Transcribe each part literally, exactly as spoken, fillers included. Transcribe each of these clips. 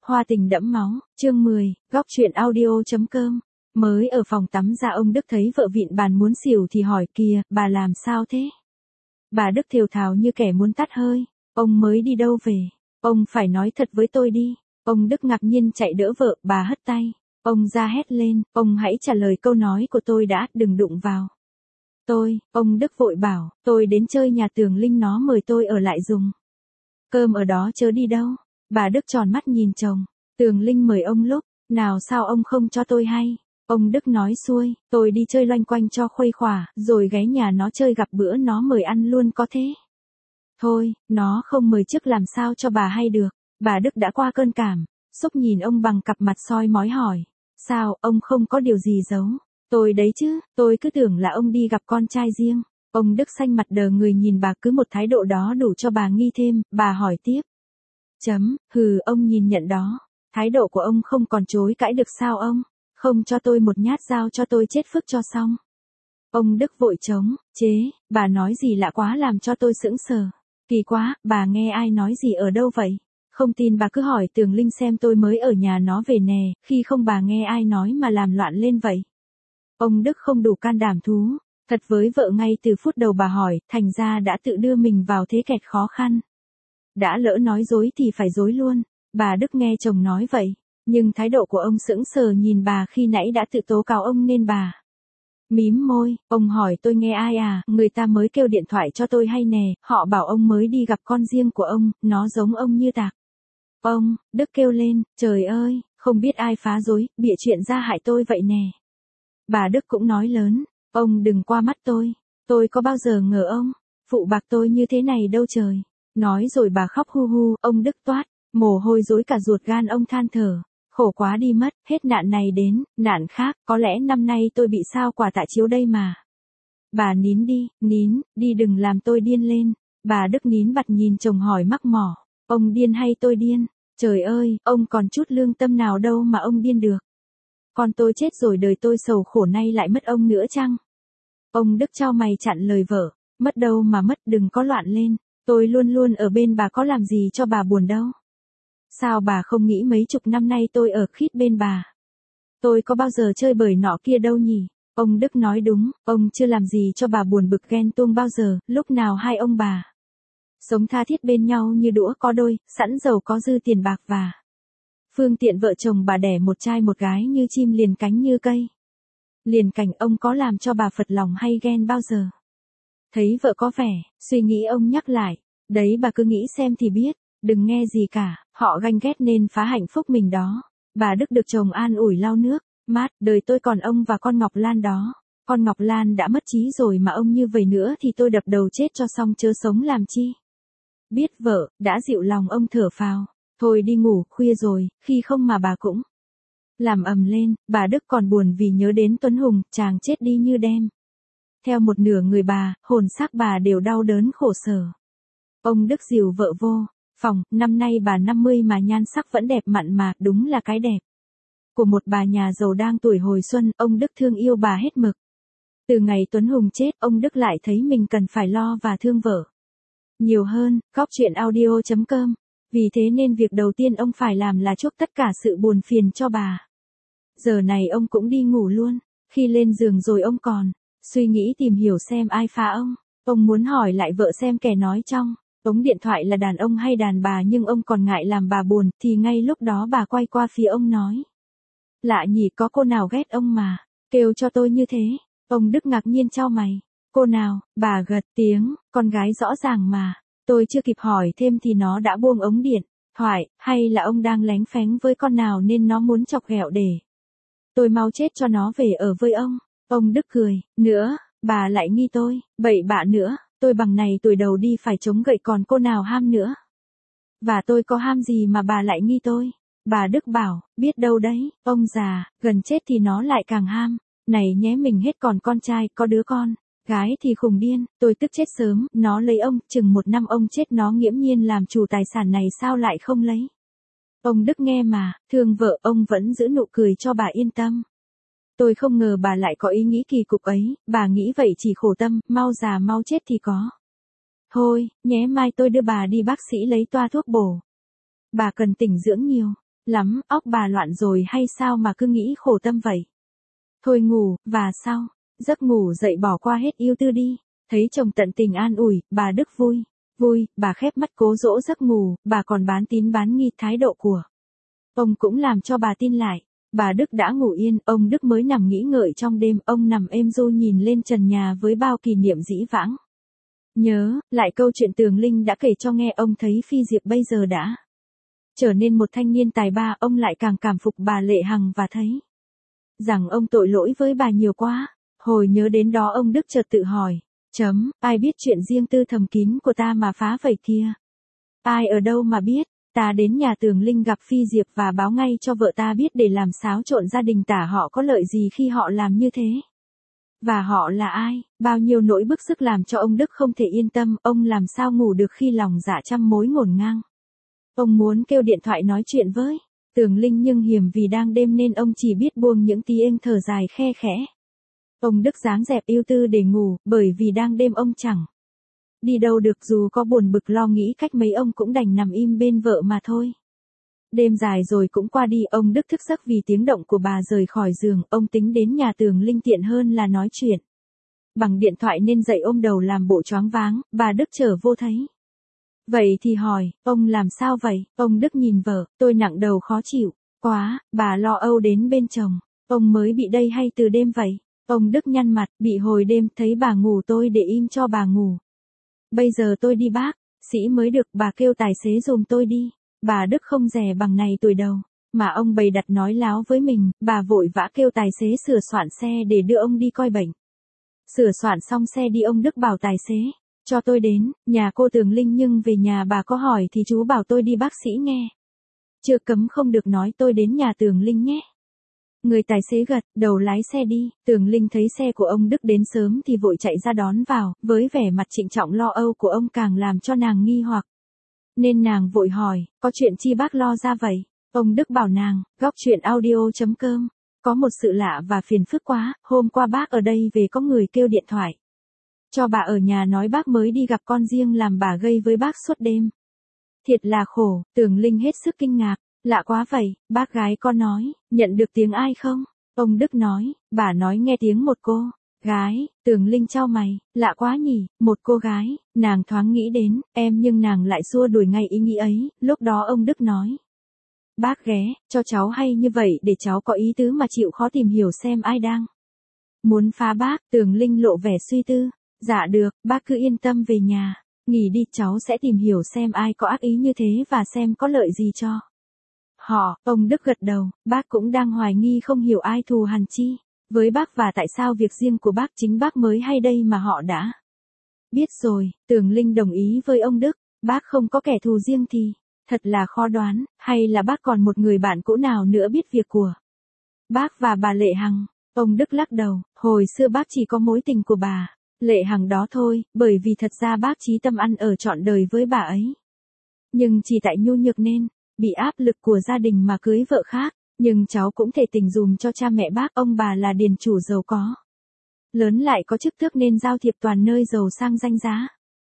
Hoa tình đẫm máu, chương mười, góc truyện audio chấm com. Mới ở phòng tắm ra ông Đức thấy vợ vịn bàn muốn xỉu thì hỏi kìa, bà làm sao thế? Bà Đức thều thào như kẻ muốn tắt hơi, ông mới đi đâu về? Ông phải nói thật với tôi đi. Ông Đức ngạc nhiên chạy đỡ vợ, bà hất tay. Ông ra hét lên, ông hãy trả lời câu nói của tôi đã, đừng đụng vào. Tôi, ông Đức vội bảo, tôi đến chơi nhà Tường Linh nó mời tôi ở lại dùng cơm ở đó chớ đi đâu. Bà Đức tròn mắt nhìn chồng, Tường Linh mời ông lúc nào sao ông không cho tôi hay. Ông Đức nói xuôi, tôi đi chơi loanh quanh cho khuây khỏa, rồi ghé nhà nó chơi gặp bữa nó mời ăn luôn có thế. Thôi, nó không mời trước làm sao cho bà hay được. Bà Đức đã qua cơn cảm, xúc nhìn ông bằng cặp mặt soi mói hỏi. Sao, ông không có điều gì giấu? Tôi đấy chứ, tôi cứ tưởng là ông đi gặp con trai riêng. Ông Đức xanh mặt đờ người nhìn bà, cứ một thái độ đó đủ cho bà nghi thêm, bà hỏi tiếp. Chấm, hừ, ông nhìn nhận đó. Thái độ của ông không còn chối cãi được sao ông? Không cho tôi một nhát dao cho tôi chết phức cho xong. Ông Đức vội trống, chế, bà nói gì lạ quá làm cho tôi sững sờ. Kỳ quá, bà nghe ai nói gì ở đâu vậy? Không tin bà cứ hỏi Tường Linh xem, tôi mới ở nhà nó về nè, khi không bà nghe ai nói mà làm loạn lên vậy. Ông Đức không đủ can đảm thú thật với vợ ngay từ phút đầu bà hỏi, thành ra đã tự đưa mình vào thế kẹt khó khăn. Đã lỡ nói dối thì phải dối luôn. Bà Đức nghe chồng nói vậy, nhưng thái độ của ông sững sờ nhìn bà khi nãy đã tự tố cáo ông nên bà mím môi. Ông hỏi tôi nghe ai à, người ta mới kêu điện thoại cho tôi hay nè, họ bảo ông mới đi gặp con riêng của ông, nó giống ông như tạc. Ông, Đức kêu lên, trời ơi, không biết ai phá rối, bịa chuyện ra hại tôi vậy nè. Bà Đức cũng nói lớn, ông đừng qua mắt tôi, tôi có bao giờ ngờ ông phụ bạc tôi như thế này đâu trời. Nói rồi bà khóc hu hu, ông Đức toát mồ hôi rối cả ruột gan, ông than thở, khổ quá đi mất, hết nạn này đến nạn khác, có lẽ năm nay tôi bị sao quả tạ chiếu đây mà. Bà nín đi, nín, đi đừng làm tôi điên lên. Bà Đức nín bặt nhìn chồng hỏi mắc mỏ, ông điên hay tôi điên? Trời ơi, ông còn chút lương tâm nào đâu mà ông điên được. Con tôi chết rồi, đời tôi sầu khổ, nay lại mất ông nữa chăng? Ông Đức chau mày chặn lời vợ, mất đâu mà mất, đừng có loạn lên, tôi luôn luôn ở bên bà, có làm gì cho bà buồn đâu. Sao bà không nghĩ mấy chục năm nay tôi ở khít bên bà? Tôi có bao giờ chơi bời nọ kia đâu nhỉ? Ông Đức nói đúng, ông chưa làm gì cho bà buồn bực ghen tuông bao giờ, lúc nào hai ông bà sống tha thiết bên nhau như đũa có đôi, sẵn giàu có dư tiền bạc và phương tiện, vợ chồng bà đẻ một trai một gái như chim liền cánh như cây liền cành. Ông có làm cho bà phật lòng hay ghen bao giờ? Thấy vợ có vẻ suy nghĩ, ông nhắc lại, đấy bà cứ nghĩ xem thì biết, đừng nghe gì cả, họ ganh ghét nên phá hạnh phúc mình đó. Bà Đức được chồng an ủi lau nước mát, đời tôi còn ông và con Ngọc Lan đó. Con Ngọc Lan đã mất trí rồi mà ông như vậy nữa thì tôi đập đầu chết cho xong, chớ sống làm chi. Biết vợ đã dịu lòng, ông thở phào, thôi đi ngủ, khuya rồi, khi không mà bà cũng làm ầm lên. Bà Đức còn buồn vì nhớ đến Tuấn Hùng, chàng chết đi như đem theo một nửa người bà, hồn xác bà đều đau đớn khổ sở. Ông Đức dìu vợ vô phòng, năm nay bà năm mươi mà nhan sắc vẫn đẹp mặn mà, đúng là cái đẹp của một bà nhà giàu đang tuổi hồi xuân. Ông Đức thương yêu bà hết mực. Từ ngày Tuấn Hùng chết, ông Đức lại thấy mình cần phải lo và thương vợ nhiều hơn. Góc truyện audio chấm com. Vì thế nên việc đầu tiên ông phải làm là chuốc tất cả sự buồn phiền cho bà. Giờ này ông cũng đi ngủ luôn. Khi lên giường rồi ông còn suy nghĩ tìm hiểu xem ai phá ông. Ông muốn hỏi lại vợ xem kẻ nói trong ống điện thoại là đàn ông hay đàn bà, nhưng ông còn ngại làm bà buồn, thì ngay lúc đó bà quay qua phía ông nói. Lạ nhỉ, có cô nào ghét ông mà kêu cho tôi như thế? Ông Đức ngạc nhiên chau mày. Cô nào? Bà gật tiếng, con gái rõ ràng mà. Tôi chưa kịp hỏi thêm thì nó đã buông ống điện thoại, hay là ông đang lén phén với con nào nên nó muốn chọc ghẹo để tôi mau chết cho nó về ở với ông. Ông Đức cười, nữa, bà lại nghi tôi, bậy bạ nữa, tôi bằng này tuổi đầu đi phải chống gậy còn cô nào ham nữa. Và tôi có ham gì mà bà lại nghi tôi? Bà Đức bảo, biết đâu đấy, ông già, gần chết thì nó lại càng ham. Này nhé, mình hết còn con trai, có đứa con gái thì khùng điên, tôi tức chết sớm, nó lấy ông, chừng một năm ông chết nó nghiễm nhiên làm chủ tài sản này sao lại không lấy. Ông Đức nghe mà, thương vợ, ông vẫn giữ nụ cười cho bà yên tâm. Tôi không ngờ bà lại có ý nghĩ kỳ cục ấy, bà nghĩ vậy chỉ khổ tâm, mau già mau chết thì có. Thôi, nhé, mai tôi đưa bà đi bác sĩ lấy toa thuốc bổ. Bà cần tỉnh dưỡng nhiều. lắm, óc bà loạn rồi hay sao mà cứ nghĩ khổ tâm vậy? Thôi ngủ, và sao? Giấc ngủ dậy bỏ qua hết ưu tư đi. Thấy chồng tận tình an ủi, bà Đức vui. Vui, bà khép mắt cố dỗ giấc ngủ, bà còn bán tín bán nghi thái độ của ông cũng làm cho bà tin lại. Bà Đức đã ngủ yên, ông Đức mới nằm nghĩ ngợi trong đêm, ông nằm êm ru nhìn lên trần nhà với bao kỷ niệm dĩ vãng. Nhớ, lại câu chuyện Tường Linh đã kể cho nghe, ông thấy Phi Diệp bây giờ đã trở nên một thanh niên tài ba, ông lại càng cảm phục bà Lệ Hằng và thấy rằng ông tội lỗi với bà nhiều quá. Hồi nhớ đến đó ông Đức chợt tự hỏi, chấm, ai biết chuyện riêng tư thầm kín của ta mà phá vây kia? Ai ở đâu mà biết? Ta đến nhà Tường Linh gặp Phi Diệp và báo ngay cho vợ ta biết để làm xáo trộn gia đình, tả họ có lợi gì khi họ làm như thế. Và họ là ai? Bao nhiêu nỗi bức sức làm cho ông Đức không thể yên tâm, ông làm sao ngủ được khi lòng dạ trăm mối ngổn ngang. Ông muốn kêu điện thoại nói chuyện với Tường Linh nhưng hiềm vì đang đêm nên ông chỉ biết buông những tiếng thở dài khe khẽ. Ông Đức dáng dẹp ưu tư để ngủ, bởi vì đang đêm ông chẳng đi đâu được, dù có buồn bực lo nghĩ cách mấy ông cũng đành nằm im bên vợ mà thôi. Đêm dài rồi cũng qua đi, ông Đức thức giấc vì tiếng động của bà rời khỏi giường, ông tính đến nhà Tường Linh tiện hơn là nói chuyện bằng điện thoại nên dậy ôm đầu làm bộ choáng váng. Bà Đức trở vô thấy vậy thì hỏi, ông làm sao vậy? Ông Đức nhìn vợ, tôi nặng đầu khó chịu quá. Bà lo âu đến bên chồng, ông mới bị đây hay từ đêm vậy? Ông Đức nhăn mặt, bị hồi đêm, thấy bà ngủ tôi để im cho bà ngủ. Bây giờ tôi đi bác sĩ mới được, bà kêu tài xế giùm tôi đi. Bà Đức không dè bằng này tuổi đầu mà ông bày đặt nói láo với mình. Bà vội vã kêu tài xế sửa soạn xe để đưa ông đi coi bệnh. Sửa soạn xong xe đi, ông Đức bảo tài xế, cho tôi đến nhà cô Tường Linh, nhưng về nhà bà có hỏi thì chú bảo tôi đi bác sĩ nghe. Chưa cấm không được nói tôi đến nhà Tường Linh nhé. Người tài xế gật đầu lái xe đi. Tường Linh thấy xe của ông Đức đến sớm thì vội chạy ra đón vào, với vẻ mặt trịnh trọng lo âu của ông càng làm cho nàng nghi hoặc. Nên nàng vội hỏi, có chuyện chi bác lo ra vậy? Ông Đức bảo nàng, góc chuyện audio chấm com, có một sự lạ và phiền phức quá, hôm qua bác ở đây về có người kêu điện thoại cho bà ở nhà nói bác mới đi gặp con riêng làm bà gây với bác suốt đêm. Thiệt là khổ. Tường Linh hết sức kinh ngạc. Lạ quá vậy, bác gái con nói, nhận được tiếng ai không? Ông Đức nói, bà nói nghe tiếng một cô gái. Tường Linh chau mày, lạ quá nhỉ, một cô gái. Nàng thoáng nghĩ đến em nhưng nàng lại xua đuổi ngay ý nghĩ ấy. Lúc đó ông Đức nói, bác ghé cho cháu hay như vậy để cháu có ý tứ mà chịu khó tìm hiểu xem ai đang muốn phá bác. Tường Linh lộ vẻ suy tư, dạ được, bác cứ yên tâm về nhà nghỉ đi, cháu sẽ tìm hiểu xem ai có ác ý như thế và xem có lợi gì cho họ. Ông Đức gật đầu, bác cũng đang hoài nghi không hiểu ai thù hằn chi với bác, và tại sao việc riêng của bác chính bác mới hay đây mà họ đã biết rồi. Tường Linh đồng ý với ông Đức, bác không có kẻ thù riêng thì thật là khó đoán, hay là bác còn một người bạn cũ nào nữa biết việc của bác và bà Lệ Hằng? Ông Đức lắc đầu, hồi xưa bác chỉ có mối tình của bà Lệ Hằng đó thôi, bởi vì thật ra bác chí tâm ăn ở trọn đời với bà ấy. Nhưng chỉ tại nhu nhược nên bị áp lực của gia đình mà cưới vợ khác. Nhưng cháu cũng thể tình dùm cho cha mẹ bác, ông bà là điền chủ giàu có lớn lại có chức tước nên giao thiệp toàn nơi giàu sang danh giá.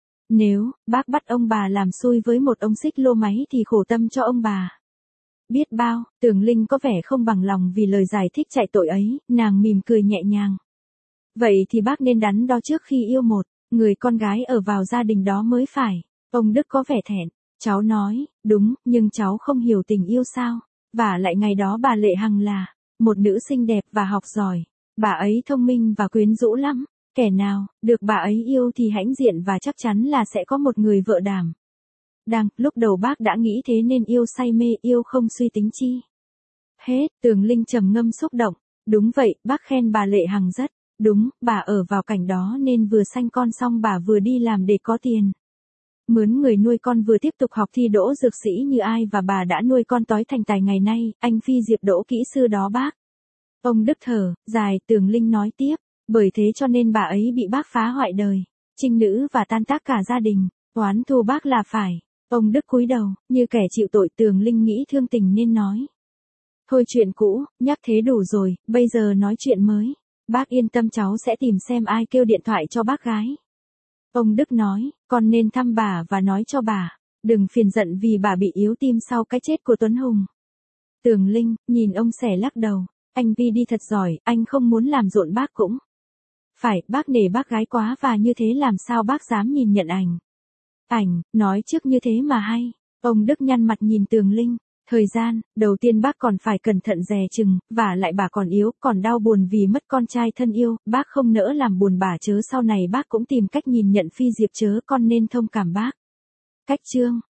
Nếu bác bắt ông bà làm xui với một ông xích lô máy thì khổ tâm cho ông bà biết bao. Tường Linh có vẻ không bằng lòng vì lời giải thích chạy tội ấy, nàng mỉm cười nhẹ nhàng. Vậy thì bác nên đắn đo trước khi yêu một người con gái ở vào gia đình đó mới phải. Ông Đức có vẻ thẹn. Cháu nói, đúng, nhưng cháu không hiểu tình yêu sao? Và lại ngày đó bà Lệ Hằng là một nữ xinh đẹp và học giỏi. Bà ấy thông minh và quyến rũ lắm. Kẻ nào được bà ấy yêu thì hãnh diện và chắc chắn là sẽ có một người vợ đảm đang. Lúc đầu bác đã nghĩ thế nên yêu say mê, yêu không suy tính chi hết. Tường Linh trầm ngâm xúc động. Đúng vậy, bác khen bà Lệ Hằng rất đúng. Bà ở vào cảnh đó nên vừa sanh con xong bà vừa đi làm để có tiền mướn người nuôi con, vừa tiếp tục học thi đỗ dược sĩ như ai, và bà đã nuôi con tói thành tài ngày nay. Anh Phi Diệp đỗ kỹ sư đó bác. Ông Đức thở dài. Tường Linh nói tiếp, bởi thế cho nên bà ấy bị bác phá hoại đời trinh nữ và tan tác cả gia đình. Oán thù bác là phải. Ông Đức cúi đầu như kẻ chịu tội. Tường Linh nghĩ thương tình nên nói, thôi chuyện cũ nhắc thế đủ rồi, bây giờ nói chuyện mới. Bác yên tâm, cháu sẽ tìm xem ai kêu điện thoại cho bác gái. Ông Đức nói, con nên thăm bà và nói cho bà đừng phiền giận vì bà bị yếu tim sau cái chết của Tuấn Hùng. Tường Linh, nhìn ông xẻ lắc đầu, anh Vi đi thật giỏi, anh không muốn làm rộn bác cũng. Phải, bác nể bác gái quá và như thế làm sao bác dám nhìn nhận ảnh. Ảnh, nói trước như thế mà hay. Ông Đức nhăn mặt nhìn Tường Linh. Thời gian, đầu tiên bác còn phải cẩn thận dè chừng, và lại bà còn yếu, còn đau buồn vì mất con trai thân yêu, bác không nỡ làm buồn bà chớ sau này bác cũng tìm cách nhìn nhận Phi Diệp chớ con nên thông cảm bác. Cách chương